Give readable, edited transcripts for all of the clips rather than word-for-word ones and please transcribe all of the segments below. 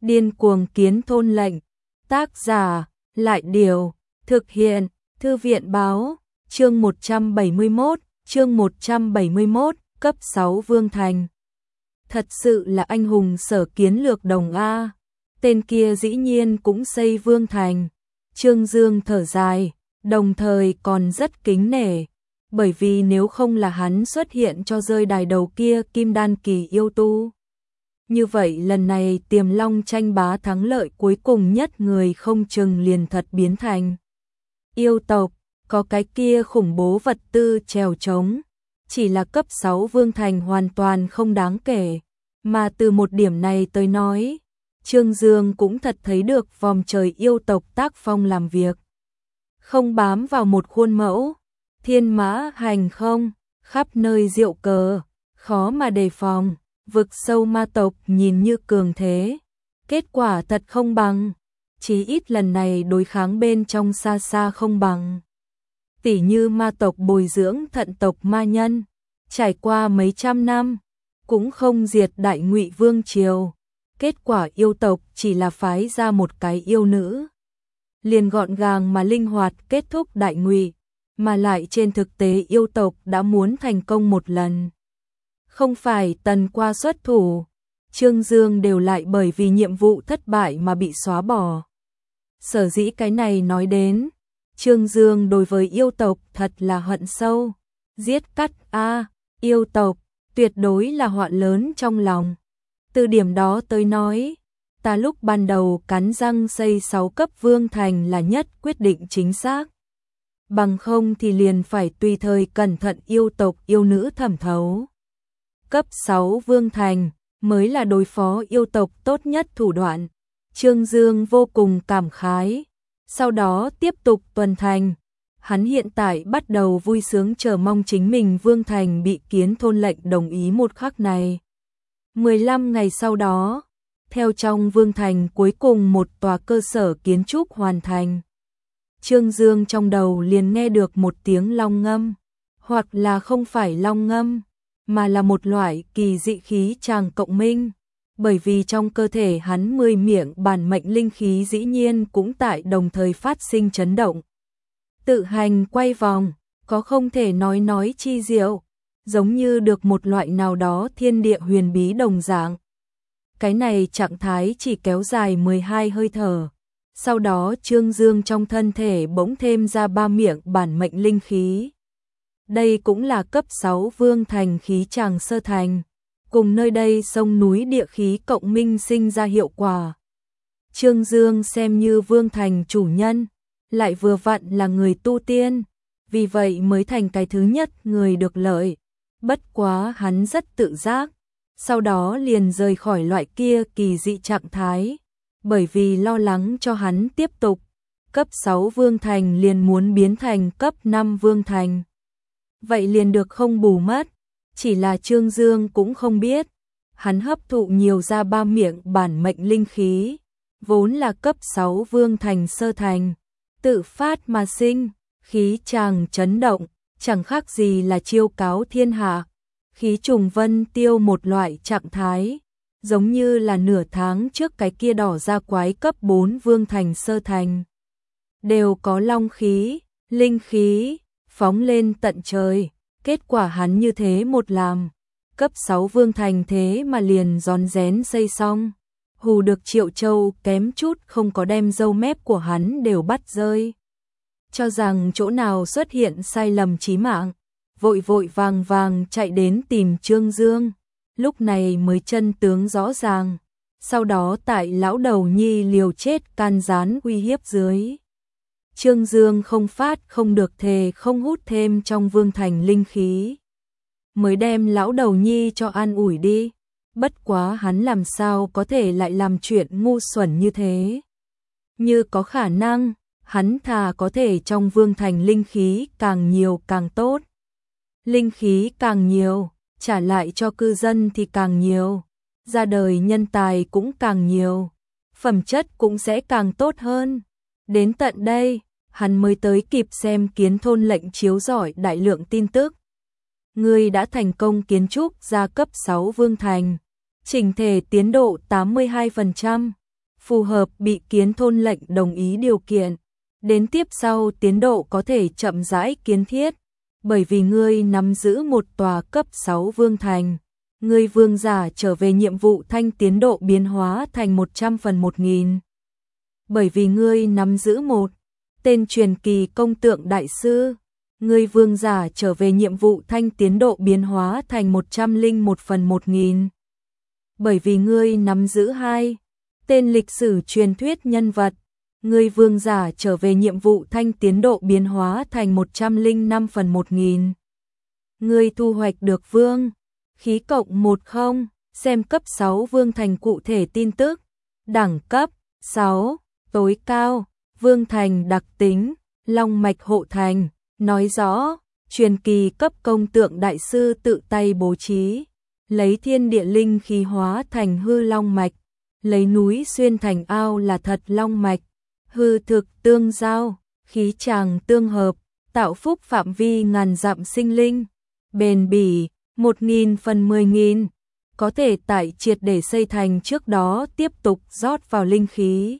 Điên cuồng kiến thôn lệnh. Tác giả, Lại Điều, thực hiện, Thư viện Báo, chương 171, cấp 6 Vương Thành. Thật sự là anh hùng Sở Kiến Lược Đồng A, tên kia dĩ nhiên cũng xây Vương Thành. Trương Dương thở dài, đồng thời còn rất kính nể, bởi vì nếu không là hắn xuất hiện cho rơi đài đầu kia kim đan kỳ yêu tu. Như vậy lần này Tiềm Long tranh bá thắng lợi cuối cùng nhất người không chừng liền thật biến thành yêu tộc, có cái kia khủng bố vật tư trèo trống. Chỉ là cấp 6 Vương Thành hoàn toàn không đáng kể, mà từ một điểm này tới nói, Trương Dương cũng thật thấy được vòng trời yêu tộc tác phong làm việc. Không bám vào một khuôn mẫu, thiên mã hành không, khắp nơi diệu cờ, khó mà đề phòng, vực sâu ma tộc nhìn như cường thế. Kết quả thật không bằng, chí ít lần này đối kháng bên trong xa xa không bằng. Tỉ như ma tộc bồi dưỡng thận tộc ma nhân, trải qua mấy trăm năm, cũng không diệt Đại Ngụy Vương Triều. Kết quả yêu tộc chỉ là phái ra một cái yêu nữ, liền gọn gàng mà linh hoạt kết thúc Đại Ngụy, mà lại trên thực tế yêu tộc đã muốn thành công một lần. Không phải Tần Qua xuất thủ, Trương Dương đều lại bởi vì nhiệm vụ thất bại mà bị xóa bỏ. Sở dĩ cái này nói đến, Trương Dương đối với yêu tộc thật là hận sâu. Giết cắt yêu tộc, tuyệt đối là họa lớn trong lòng. Từ điểm đó tới nói, ta lúc ban đầu cắn răng xây 6 cấp Vương Thành là nhất quyết định chính xác. Bằng không thì liền phải tùy thời cẩn thận yêu tộc yêu nữ thẩm thấu. Cấp 6 Vương Thành mới là đối phó yêu tộc tốt nhất thủ đoạn. Trương Dương vô cùng cảm khái. Sau đó tiếp tục tuần thành. Hắn hiện tại bắt đầu vui sướng chờ mong chính mình Vương Thành bị Kiến Thôn lệnh đồng ý một khắc này. 15 ngày sau đó, theo trong Vương Thành cuối cùng một tòa cơ sở kiến trúc hoàn thành. Trương Dương trong đầu liền nghe được một tiếng long ngâm, hoặc là không phải long ngâm, mà là một loại kỳ dị khí tràng cộng minh. Bởi vì trong cơ thể hắn 10 miệng bản mệnh linh khí dĩ nhiên cũng tại đồng thời phát sinh chấn động. Tự hành quay vòng, có không thể nói chi diệu, giống như được một loại nào đó thiên địa huyền bí đồng dạng. Cái này trạng thái chỉ kéo dài 12 hơi thở. Sau đó Trương Dương trong thân thể bỗng thêm ra 3 miệng bản mệnh linh khí. Đây cũng là cấp 6 Vương Thành khí tràng sơ thành, cùng nơi đây sông núi địa khí cộng minh sinh ra hiệu quả. Trương Dương xem như Vương Thành chủ nhân, lại vừa vặn là người tu tiên, vì vậy mới thành cái thứ nhất người được lợi. Bất quá hắn rất tự giác, sau đó liền rời khỏi loại kia kỳ dị trạng thái, bởi vì lo lắng cho hắn tiếp tục. Cấp 6 Vương Thành liền muốn biến thành cấp 5 Vương Thành. Vậy liền được không bù mất, chỉ là Trương Dương cũng không biết. Hắn hấp thụ nhiều ra 3 miệng bản mệnh linh khí, vốn là cấp 6 Vương Thành sơ thành, tự phát mà sinh, khí tràng chấn động, chẳng khác gì là chiêu cáo thiên hạ. Khí trùng vân tiêu một loại trạng thái, giống như là nửa tháng trước cái kia đỏ ra quái cấp 4 Vương Thành sơ thành. Đều có long khí, linh khí, phóng lên tận trời. Kết quả hắn như thế một làm, cấp 6 Vương Thành thế mà liền rón rén xây xong. Hù được Triệu Châu kém chút không có đem râu mép của hắn đều bắt rơi. Cho rằng chỗ nào xuất hiện sai lầm chí mạng, vội vội vàng vàng chạy đến tìm Trương Dương. Lúc này mới chân tướng rõ ràng. Sau đó tại lão đầu nhi liều chết can gián uy hiếp dưới, Trương Dương không phát không được thề không hút thêm trong Vương Thành linh khí, mới đem lão đầu nhi cho an ủi đi. Bất quá hắn làm sao có thể lại làm chuyện ngu xuẩn như thế. Như có khả năng, hắn thà có thể trong Vương Thành linh khí càng nhiều càng tốt. Linh khí càng nhiều, trả lại cho cư dân thì càng nhiều, ra đời nhân tài cũng càng nhiều, phẩm chất cũng sẽ càng tốt hơn. Đến tận đây, hắn mới tới kịp xem Kiến Thôn lệnh chiếu rọi đại lượng tin tức. Người đã thành công kiến trúc ra cấp 6 Vương Thành, chỉnh thể tiến độ 82%, phù hợp bị kiến thôn lệnh đồng ý điều kiện. Đến tiếp sau tiến độ có thể chậm rãi kiến thiết, bởi vì ngươi nắm giữ một tòa cấp 6 vương thành. Ngươi vương giả trở về nhiệm vụ thanh tiến độ biến hóa thành 100 phần 1000. Bởi vì ngươi nắm giữ một tên truyền kỳ công tượng đại sư, ngươi vương giả trở về nhiệm vụ thanh tiến độ biến hóa thành 101 phần 1000. Bởi vì ngươi nắm giữ hai tên lịch sử truyền thuyết nhân vật, ngươi vương giả trở về nhiệm vụ thanh tiến độ biến hóa thành 105 phần 1000. Ngươi thu hoạch được vương khí cộng 10, xem cấp 6 vương thành cụ thể tin tức. Đẳng cấp 6, tối cao, vương thành đặc tính, long mạch hộ thành, nói rõ, truyền kỳ cấp công tượng đại sư tự tay bố trí, lấy thiên địa linh khí hóa thành hư long mạch, lấy núi xuyên thành ao là thật long mạch, hư thực tương giao, khí tràng tương hợp, tạo phúc phạm vi ngàn dặm sinh linh, bền bỉ 1000 phần 10.000, có thể tại triệt để xây thành trước đó tiếp tục rót vào linh khí.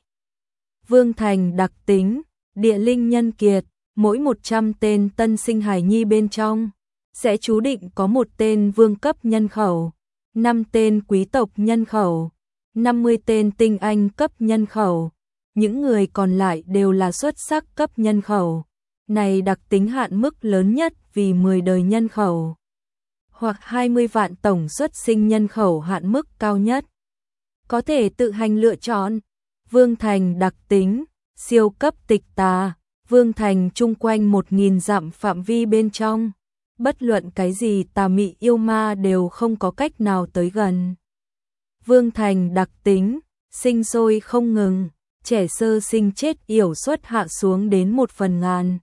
Vương thành đặc tính, địa linh nhân kiệt, mỗi 100 tên tân sinh hải nhi bên trong sẽ chú định có một tên vương cấp nhân khẩu, 5 tên quý tộc nhân khẩu, 50 tên tinh anh cấp nhân khẩu, những người còn lại đều là xuất sắc cấp nhân khẩu. Này đặc tính hạn mức lớn nhất vì 10 đời nhân khẩu, hoặc 20 vạn tổng xuất sinh nhân khẩu hạn mức cao nhất. Có thể tự hành lựa chọn. Vương thành đặc tính, siêu cấp tịch tà, vương thành chung quanh 1000 dặm phạm vi bên trong, bất luận cái gì tà mị yêu ma đều không có cách nào tới gần. Vương thành đặc tính, sinh sôi không ngừng, trẻ sơ sinh chết yểu suất hạ xuống đến 1 phần ngàn.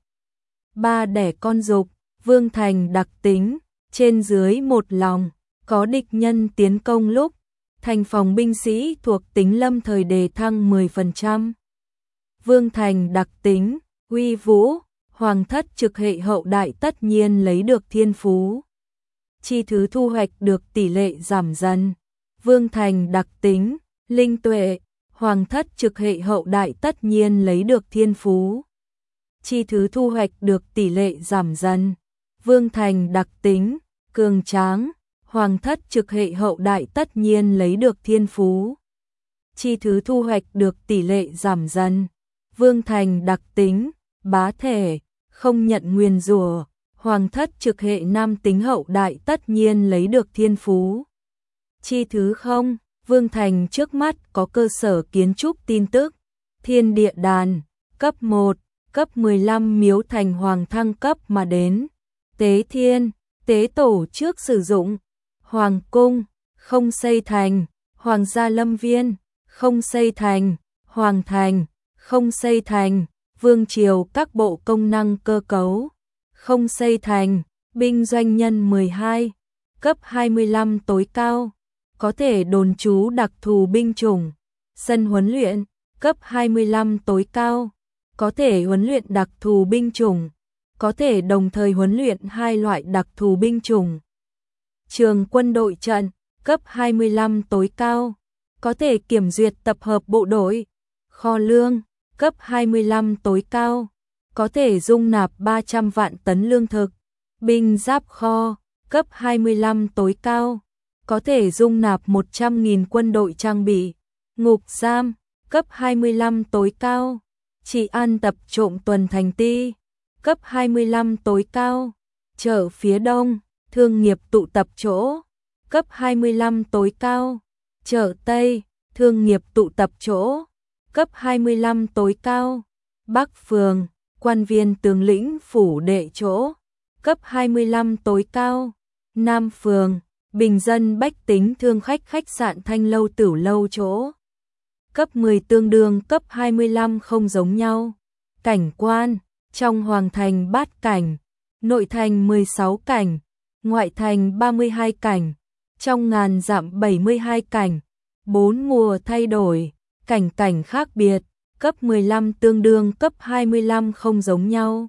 3 đẻ con dục, vương thành đặc tính, trên dưới một lòng, có địch nhân tiến công lúc, thành phòng binh sĩ thuộc tính lâm thời đề thăng 10%. Vương thành đặc tính, uy vũ, hoàng thất trực hệ hậu đại tất nhiên lấy được thiên phú. Chi thứ thu hoạch được tỷ lệ giảm dần. Vương thành đặc tính, linh tuệ, hoàng thất trực hệ hậu đại tất nhiên lấy được thiên phú. Chi thứ thu hoạch được tỷ lệ giảm dần. Vương thành đặc tính, cường tráng, hoàng thất trực hệ hậu đại tất nhiên lấy được thiên phú. Chi thứ thu hoạch được tỷ lệ giảm dần. Vương thành đặc tính, bá thể, không nhận nguyền rủa, hoàng thất trực hệ nam tính hậu đại tất nhiên lấy được thiên phú. Chi thứ không, vương thành trước mắt có cơ sở kiến trúc tin tức, thiên địa đàn, cấp 1, cấp 15 miếu thành hoàng thăng cấp mà đến, tế thiên, tế tổ trước sử dụng, hoàng cung, không xây thành, hoàng gia lâm viên, không xây thành, hoàng thành, không xây thành, vương triều các bộ công năng cơ cấu, không xây thành, binh doanh nhân 12, cấp 25 tối cao, có thể đồn trú đặc thù binh chủng, sân huấn luyện, cấp 25 tối cao, có thể huấn luyện đặc thù binh chủng, có thể đồng thời huấn luyện hai loại đặc thù binh chủng. Trường quân đội trận, cấp 25 tối cao, có thể kiểm duyệt tập hợp bộ đội. Kho lương, cấp 25 tối cao, có thể dung nạp 300 vạn tấn lương thực. Binh giáp kho, cấp 25 tối cao, có thể dung nạp 100.000 quân đội trang bị. Ngục giam, cấp 25 tối cao, trị an tập trộm tuần thành ti, cấp 25 tối cao. Chợ phía đông, thương nghiệp tụ tập chỗ, cấp 25 tối cao. Chợ Tây, thương nghiệp tụ tập chỗ, cấp 25 tối cao. Bắc phường, quan viên tướng lĩnh phủ đệ chỗ, cấp 25 tối cao. Nam phường, bình dân bách tính thương khách khách sạn thanh lâu tửu lâu chỗ, cấp 10 tương đương cấp 25 không giống nhau. Cảnh quan, trong hoàng thành bát cảnh, nội thành 16 cảnh, ngoại thành 32 cảnh, trong ngàn dặm 72 cảnh, 4 mùa thay đổi, cảnh cảnh khác biệt, cấp 15 tương đương cấp 25 không giống nhau.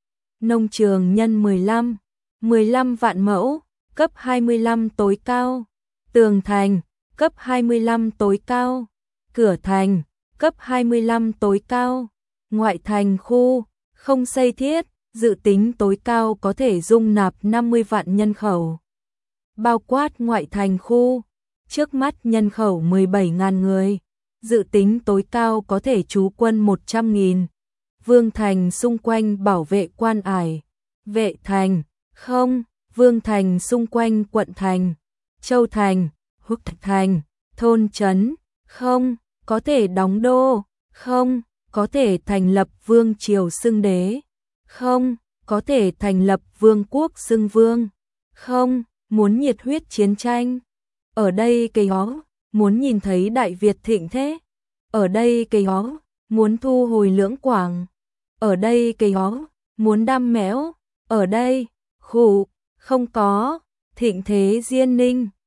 Nông trường nhân 15 vạn mẫu, cấp 25 tối cao. Tường thành, cấp 25 tối cao. Cửa thành, Cấp 25 tối cao, ngoại thành khu, không xây thiết, dự tính tối cao có thể dung nạp 50 vạn nhân khẩu. Bao quát ngoại thành khu, trước mắt nhân khẩu 17.000 người, dự tính tối cao có thể trú quân 100.000. Vương thành xung quanh bảo vệ quan ải, vệ thành, không, vương thành xung quanh quận thành, châu thành, húc thành, thôn trấn, không, có thể đóng đô, không, có thể thành lập vương triều xưng đế, không, có thể thành lập vương quốc xưng vương, không, muốn nhiệt huyết chiến tranh. Ở đây cây ó, muốn nhìn thấy Đại Việt thịnh thế. Ở đây cây ó, muốn thu hồi Lưỡng Quảng. Ở đây cây ó, muốn đam mẽo. Ở đây, khủ, không có, thịnh thế Diên Ninh.